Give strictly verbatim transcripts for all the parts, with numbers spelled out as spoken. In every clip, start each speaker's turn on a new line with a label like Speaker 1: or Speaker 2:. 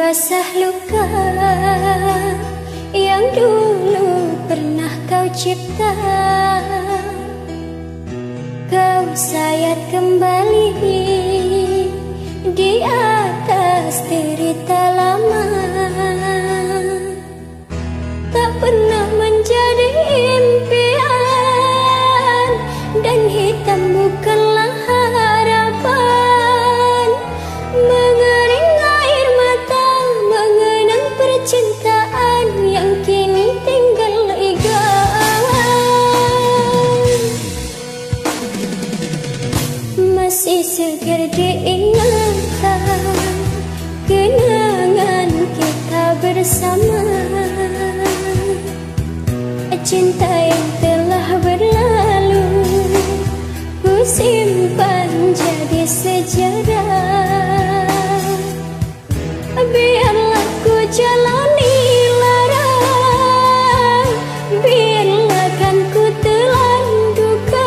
Speaker 1: membasah luka yang dulu pernah kau cipta. Kau sayat kembali di atas derita lama. Tak pernah menjadi impian dan hitam bukanlah harapan. Mengering air mata mengenang percintaan yang kini tinggal legaan. Masih segar diingatan kenangan kita bersama. Cinta yang telah berlalu ku simpan jadi sejarah. Biarlah ku jalani lara, biarlah kan ku telan duka.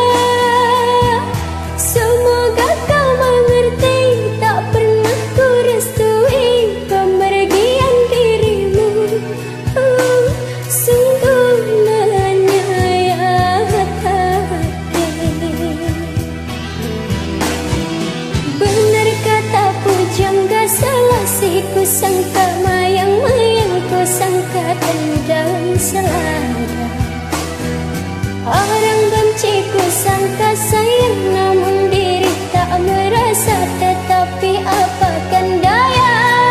Speaker 1: Semoga kau mengerti, tak pernah ku restui pemergian dirimu. uh, Sungguh menyayat hati. Benar kata pujangga, salah si ku sangka mayang-mayang, ku sangka tendang selada. Orang benci ku sangka sayang, namun diri tak merasa. Tetapi apakan daya,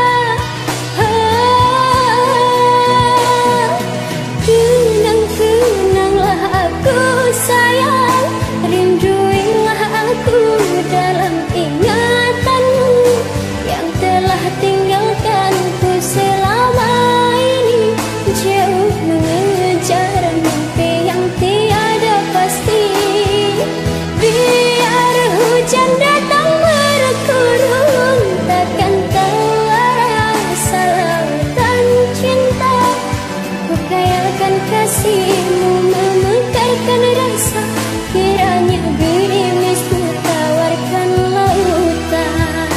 Speaker 1: kenang-kenanglah aku sayang, rinduilah aku dalam ingatanmu yang telah tinggalkanku selama ini. Jauh mengejar mimpi yang tiada pasti. Biar hujan datang berkurung, takkan tahu rasa lautan cinta. Ku kayakan kasihmu, memekarkan rasa, kiranya gerimis ku tawarkan lautan.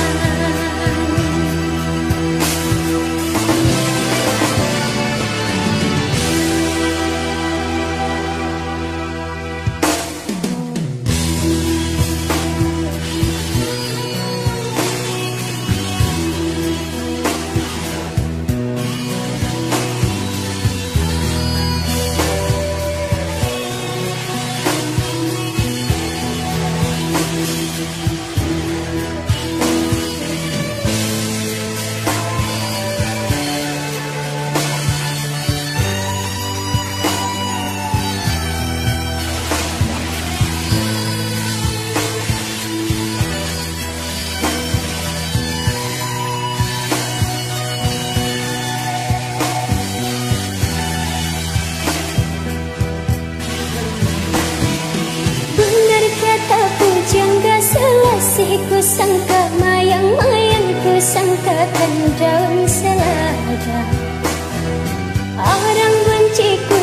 Speaker 1: Ku sangka mayang-mayang, ku sangka daun selada. Orang benci ku